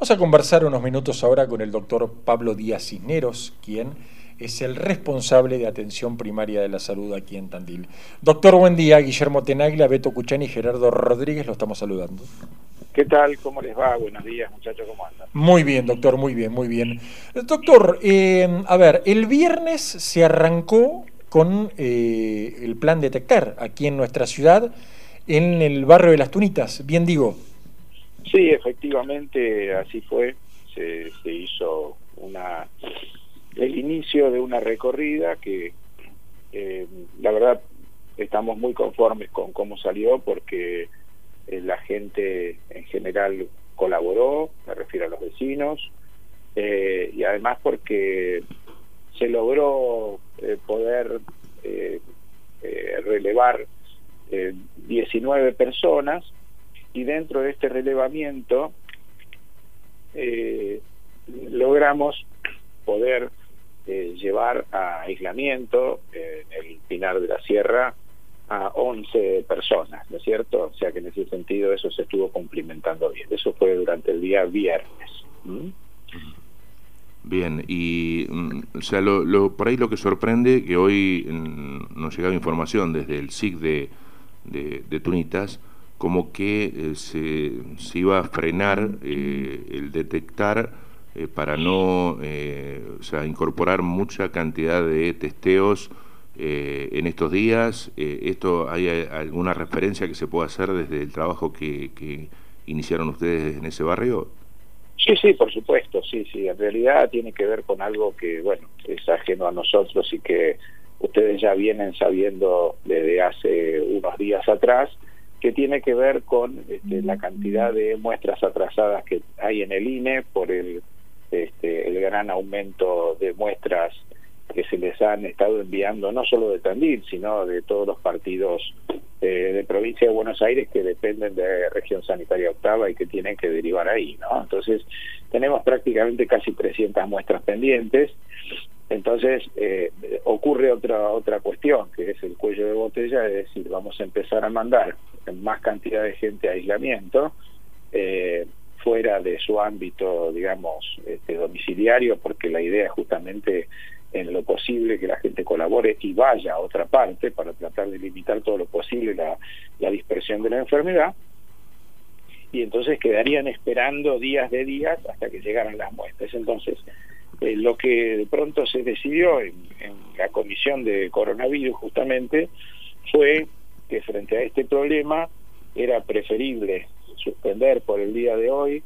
Vamos a conversar unos minutos ahora con el doctor Pablo Díaz Cisneros, quien es el responsable de atención primaria de la salud aquí en Tandil. Doctor, buen día. Guillermo Tenaglia, Beto Cuchani y Gerardo Rodríguez lo estamos saludando. ¿Qué tal? ¿Cómo les va? Buenos días, muchachos, ¿cómo andan? Muy bien, doctor, muy bien, muy bien. Doctor, a ver, el viernes se arrancó con el plan Detectar aquí en nuestra ciudad, en el barrio de Las Tunitas, bien digo. Sí, efectivamente, así fue. Se hizo el inicio de una recorrida que, la verdad, estamos muy conformes con cómo salió porque la gente en general colaboró, me refiero a los vecinos, y además porque se logró poder relevar 19 personas, y dentro de este relevamiento logramos poder llevar a aislamiento en el Pinar de la Sierra a 11 personas, ¿no es cierto? O sea que en ese sentido eso se estuvo cumplimentando bien. Eso fue durante el día viernes. Bien, y o sea, por ahí lo que sorprende, que hoy nos llegaba información desde el SIC de Tunitas, como que se iba a frenar el detectar para no o sea, incorporar mucha cantidad de testeos en estos días. ¿Hay alguna referencia que se pueda hacer desde el trabajo que iniciaron ustedes en ese barrio? Sí, por supuesto, sí. En realidad tiene que ver con algo que, bueno, es ajeno a nosotros y que ustedes ya vienen sabiendo desde hace unos días atrás, que tiene que ver con la cantidad de muestras atrasadas que hay en el INE por el gran aumento de muestras que se les han estado enviando, no solo de Tandil, sino de todos los partidos de provincia de Buenos Aires que dependen de región sanitaria octava y que tienen que derivar ahí, ¿no? Entonces, tenemos prácticamente casi 300 muestras pendientes. Entonces, ocurre otra cuestión, que es el cuello de botella, es decir, vamos a empezar a mandar más cantidad de gente a aislamiento, fuera de su ámbito, digamos, domiciliario, porque la idea es justamente, en lo posible, que la gente colabore y vaya a otra parte para tratar de limitar todo lo posible la dispersión de la enfermedad, y entonces quedarían esperando días hasta que llegaran las muestras. Entonces, lo que de pronto se decidió en la comisión de coronavirus justamente fue que frente a este problema era preferible suspender por el día de hoy,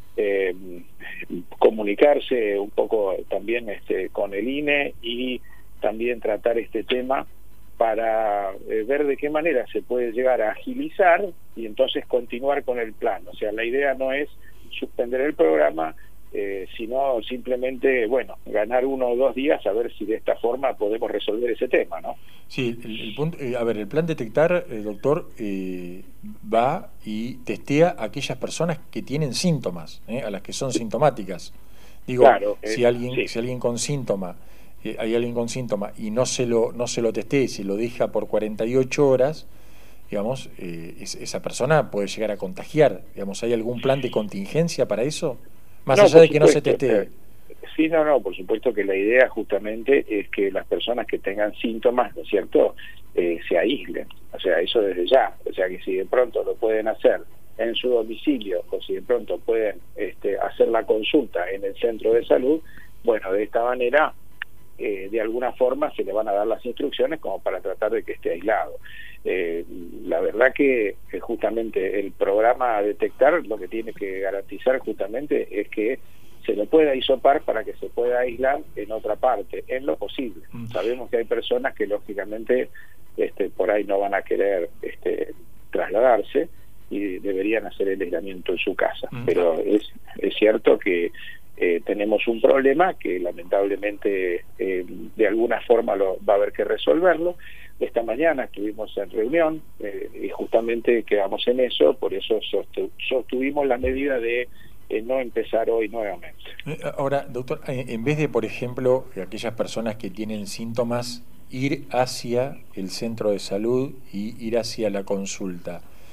comunicarse un poco también con el INE y también tratar este tema para ver de qué manera se puede llegar a agilizar y entonces continuar con el plan. O sea, la idea no es suspender el programa, sino simplemente, bueno, ganar 1 o 2 días a ver si de esta forma podemos resolver ese tema, ¿no? Sí, el punto, el plan Detectar, doctor, va y testea a aquellas personas que tienen síntomas, a las que son sintomáticas. Digo, claro, si alguien con síntoma, hay alguien con síntoma y no se lo testea, se lo deja por 48 horas, digamos, esa persona puede llegar a contagiar. Digamos, ¿hay algún plan de contingencia para eso? Más allá de que no se testee. Sí, por supuesto que la idea justamente es que las personas que tengan síntomas, ¿no es cierto?, se aíslen. O sea, eso desde ya. O sea, que si de pronto lo pueden hacer en su domicilio o si de pronto pueden hacer la consulta en el centro de salud, bueno, de esta manera, de alguna forma se le van a dar las instrucciones como para tratar de que esté aislado. La verdad que justamente el programa Detectar lo que tiene que garantizar justamente es que se lo pueda hisopar para que se pueda aislar en otra parte, en lo posible. Sabemos que hay personas que lógicamente por ahí no van a querer trasladarse y deberían hacer el aislamiento en su casa, pero es cierto que tenemos un problema que lamentablemente de alguna forma va a haber que resolverlo. Esta mañana estuvimos en reunión y justamente quedamos en eso, por eso sostuvimos la medida de no empezar hoy nuevamente. Ahora, doctor, en vez de, por ejemplo, aquellas personas que tienen síntomas, ir hacia el centro de salud y ir hacia la consulta,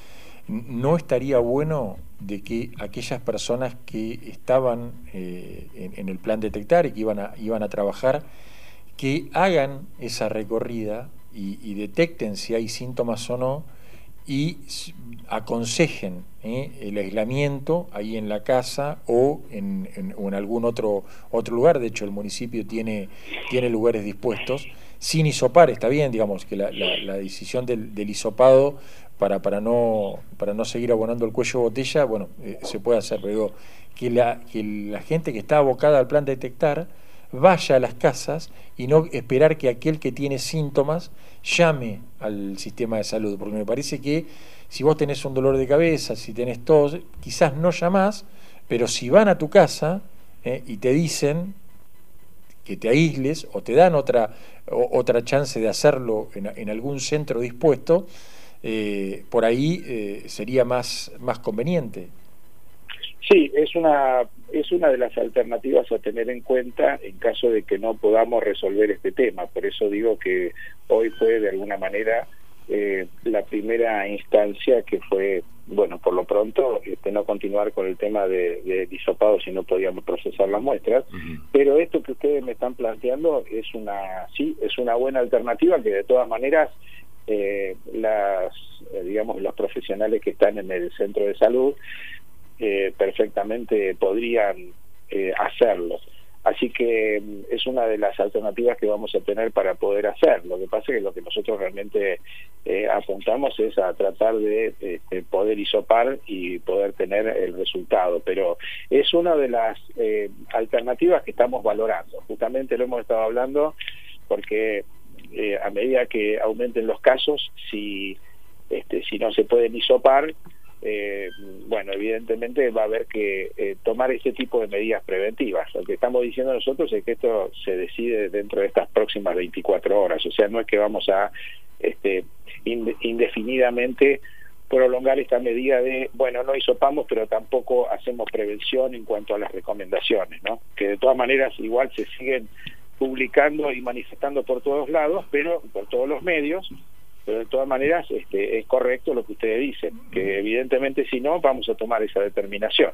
no estaría bueno de que aquellas personas que estaban en el plan detectar y que iban a trabajar, que hagan esa recorrida y detecten si hay síntomas o no, y aconsejen el aislamiento ahí en la casa o en algún otro lugar. De hecho, el municipio tiene lugares dispuestos, sin hisopar. Está bien, digamos, que la decisión del hisopado para no seguir abonando el cuello de botella, bueno, se puede hacer, pero que la gente que está abocada al plan de detectar vaya a las casas y no esperar que aquel que tiene síntomas llame al sistema de salud, porque me parece que si vos tenés un dolor de cabeza, si tenés tos, quizás no llamás, pero si van a tu casa y te dicen que te aísles o te dan otra chance de hacerlo en algún centro dispuesto, por ahí sería más conveniente. Sí, es una de las alternativas a tener en cuenta en caso de que no podamos resolver este tema. Por eso digo que hoy fue de alguna manera la primera instancia que fue, bueno, por lo pronto no continuar con el tema de hisopado si no podíamos procesar las muestras. Pero esto que ustedes me están planteando es una buena alternativa que de todas maneras los profesionales que están en el centro de salud perfectamente podrían hacerlo. Así que es una de las alternativas que vamos a tener para poder hacer. Lo que pasa es que lo que nosotros realmente apuntamos es a tratar de poder hisopar y poder tener el resultado. Pero es una de las alternativas que estamos valorando. Justamente lo hemos estado hablando porque a medida que aumenten los casos, si no se pueden hisopar, bueno, evidentemente va a haber que tomar este tipo de medidas preventivas. Lo que estamos diciendo nosotros es que esto se decide dentro de estas próximas 24 horas, o sea, no es que vamos a indefinidamente prolongar esta medida de, bueno, no hisopamos, pero tampoco hacemos prevención en cuanto a las recomendaciones, ¿no? Que de todas maneras igual se siguen publicando y manifestando por todos lados, pero por todos los medios. Pero de todas maneras es correcto lo que ustedes dicen, que evidentemente si no vamos a tomar esa determinación.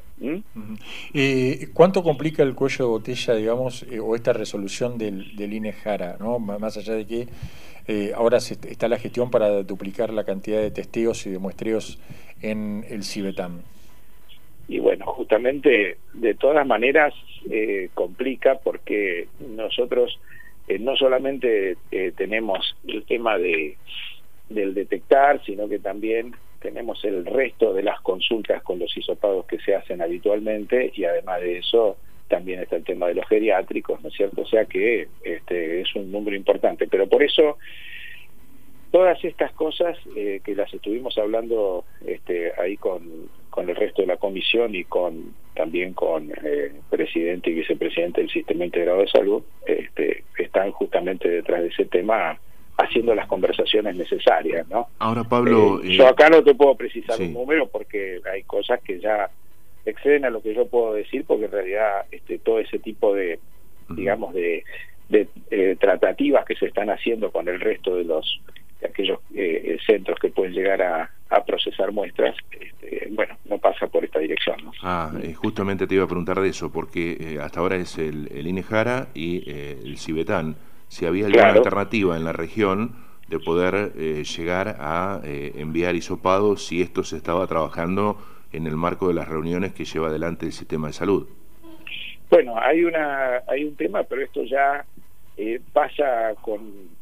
¿Cuánto complica el cuello de botella, digamos, o esta resolución del INE Jara, ¿no? Más allá de que ahora está la gestión para duplicar la cantidad de testeos y de muestreos en el CIBETAM? Y bueno, justamente de todas maneras complica porque nosotros no solamente tenemos el tema del detectar, sino que también tenemos el resto de las consultas con los hisopados que se hacen habitualmente, y además de eso también está el tema de los geriátricos, ¿no es cierto? O sea que es un número importante, pero por eso todas estas cosas que las estuvimos hablando ahí con el resto de la comisión y también con presidente y vicepresidente del Sistema Integrado de Salud, están justamente detrás de ese tema haciendo las conversaciones necesarias, ¿no? Ahora, Pablo... yo acá no te puedo precisar un número porque hay cosas que ya exceden a lo que yo puedo decir, porque en realidad todo ese tipo de, digamos, de tratativas que se están haciendo con el resto de aquellos centros que pueden llegar a procesar muestras, bueno, no pasa por esta dirección, ¿no? Justamente te iba a preguntar de eso, porque hasta ahora es el INE Jara y el CIBETAM. Si había alguna alternativa en la región de poder llegar a enviar hisopados, si esto se estaba trabajando en el marco de las reuniones que lleva adelante el sistema de salud. Bueno, hay un tema, pero esto ya pasa con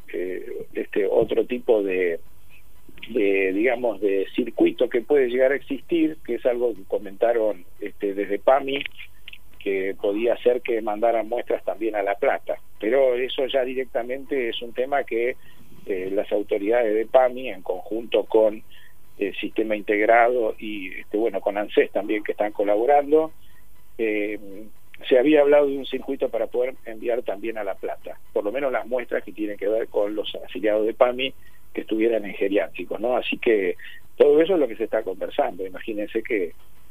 otro tipo de digamos de circuito que puede llegar a existir, que es algo que comentaron desde PAMI, que podía ser que mandaran muestras también a La Plata, pero eso ya directamente es un tema que las autoridades de PAMI en conjunto con el Sistema Integrado y bueno, con ANSES también, que están colaborando, se había hablado de un circuito para poder enviar también a La Plata, por lo menos las muestras que tienen que ver con los afiliados de PAMI que estuvieran en geriátricos, ¿no? Así que todo eso es lo que se está conversando. Imagínense que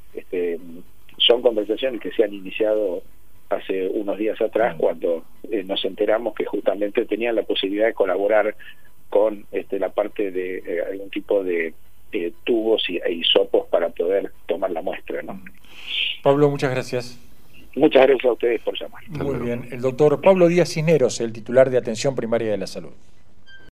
son conversaciones que se han iniciado hace unos días atrás, cuando nos enteramos que justamente tenían la posibilidad de colaborar con la parte de algún tipo de tubos e hisopos para poder tomar la muestra, ¿no? Pablo, muchas gracias. Muchas gracias a ustedes por llamar. Muy bien. El doctor Pablo Díaz Cisneros, el titular de Atención Primaria de la Salud.